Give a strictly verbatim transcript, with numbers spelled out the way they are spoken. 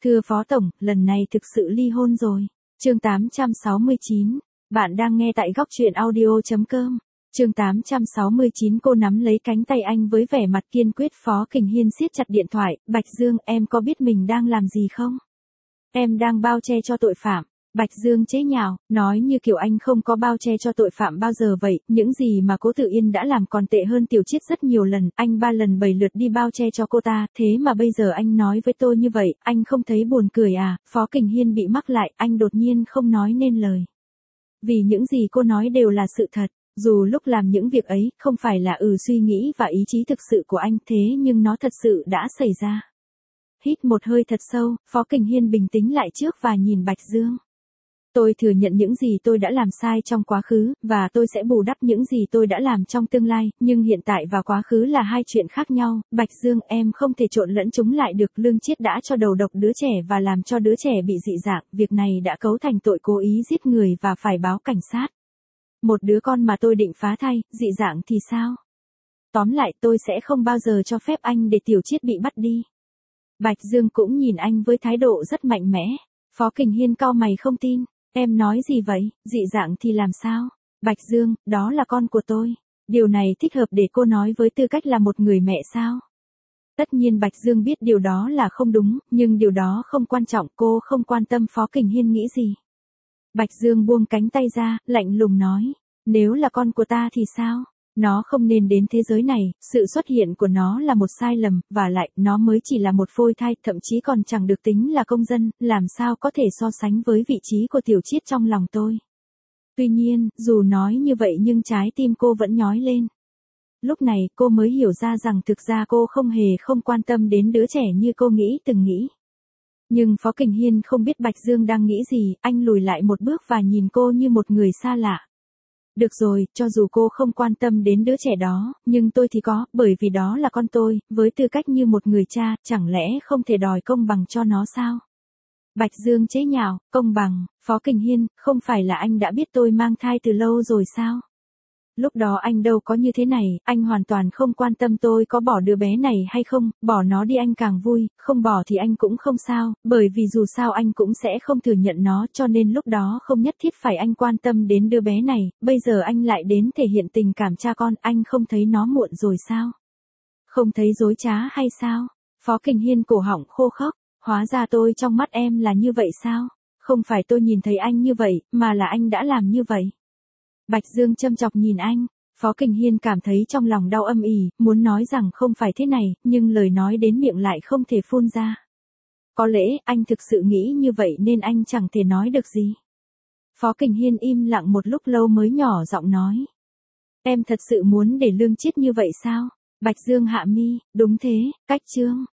Thưa Phó Tổng, lần này thực sự ly hôn rồi. Chương tám trăm sáu mươi chín. Bạn đang nghe tại góc truyện audio chấm com. Chương tám trăm sáu mươi chín. Cô nắm lấy cánh tay anh với vẻ mặt kiên quyết. Phó Kình Hiên siết chặt điện thoại. Bạch Dương, em có biết mình đang làm gì không? Em đang bao che cho tội phạm. Bạch Dương chế nhạo, nói như kiểu anh không có bao che cho tội phạm bao giờ vậy, những gì mà Cố Tử Yên đã làm còn tệ hơn Tiểu Chiết rất nhiều lần, anh ba lần bảy lượt đi bao che cho cô ta, thế mà bây giờ anh nói với tôi như vậy, anh không thấy buồn cười à? Phó Kình Hiên bị mắc lại, anh đột nhiên không nói nên lời. Vì những gì cô nói đều là sự thật, dù lúc làm những việc ấy, không phải là ừ suy nghĩ và ý chí thực sự của anh thế nhưng nó thật sự đã xảy ra. Hít một hơi thật sâu, Phó Kình Hiên bình tĩnh lại trước và nhìn Bạch Dương. Tôi thừa nhận những gì tôi đã làm sai trong quá khứ, và tôi sẽ bù đắp những gì tôi đã làm trong tương lai, nhưng hiện tại và quá khứ là hai chuyện khác nhau. Bạch Dương, em không thể trộn lẫn chúng lại được. Lương Chiết đã cho đầu độc đứa trẻ và làm cho đứa trẻ bị dị dạng, việc này đã cấu thành tội cố ý giết người và phải báo cảnh sát. Một đứa con mà tôi định phá thai, dị dạng thì sao? Tóm lại tôi sẽ không bao giờ cho phép anh để Tiểu Chiết bị bắt đi. Bạch Dương cũng nhìn anh với thái độ rất mạnh mẽ. Phó Kình Hiên cau mày không tin. Em nói gì vậy, dị dạng thì làm sao? Bạch Dương, đó là con của tôi. Điều này thích hợp để cô nói với tư cách là một người mẹ sao? Tất nhiên Bạch Dương biết điều đó là không đúng, nhưng điều đó không quan trọng, cô không quan tâm Phó Kình Hiên nghĩ gì. Bạch Dương buông cánh tay ra, lạnh lùng nói, nếu là con của ta thì sao? Nó không nên đến thế giới này, sự xuất hiện của nó là một sai lầm, và lại, nó mới chỉ là một phôi thai, thậm chí còn chẳng được tính là công dân, làm sao có thể so sánh với vị trí của Tiểu Chiết trong lòng tôi. Tuy nhiên, dù nói như vậy nhưng trái tim cô vẫn nhói lên. Lúc này, cô mới hiểu ra rằng thực ra cô không hề không quan tâm đến đứa trẻ như cô nghĩ từng nghĩ. Nhưng Phó Kình Hiên không biết Bạch Dương đang nghĩ gì, anh lùi lại một bước và nhìn cô như một người xa lạ. Được rồi, cho dù cô không quan tâm đến đứa trẻ đó, nhưng tôi thì có, bởi vì đó là con tôi, với tư cách như một người cha, chẳng lẽ không thể đòi công bằng cho nó sao? Bạch Dương chế nhạo, công bằng, Phó Kình Hiên, không phải là anh đã biết tôi mang thai từ lâu rồi sao? Lúc đó anh đâu có như thế này, anh hoàn toàn không quan tâm tôi có bỏ đứa bé này hay không, bỏ nó đi anh càng vui, không bỏ thì anh cũng không sao, bởi vì dù sao anh cũng sẽ không thừa nhận nó, cho nên lúc đó không nhất thiết phải anh quan tâm đến đứa bé này, bây giờ anh lại đến thể hiện tình cảm cha con, anh không thấy nó muộn rồi sao? Không thấy dối trá hay sao? Phó Kình Hiên cổ họng khô khốc, hóa ra tôi trong mắt em là như vậy sao? Không phải tôi nhìn thấy anh như vậy, mà là anh đã làm như vậy. Bạch Dương châm chọc nhìn anh, Phó Kình Hiên cảm thấy trong lòng đau âm ỉ, muốn nói rằng không phải thế này, nhưng lời nói đến miệng lại không thể phun ra. Có lẽ anh thực sự nghĩ như vậy nên anh chẳng thể nói được gì. Phó Kình Hiên im lặng một lúc lâu mới nhỏ giọng nói. Em thật sự muốn để Lương Chiết như vậy sao? Bạch Dương hạ mi, đúng thế, cách Trương.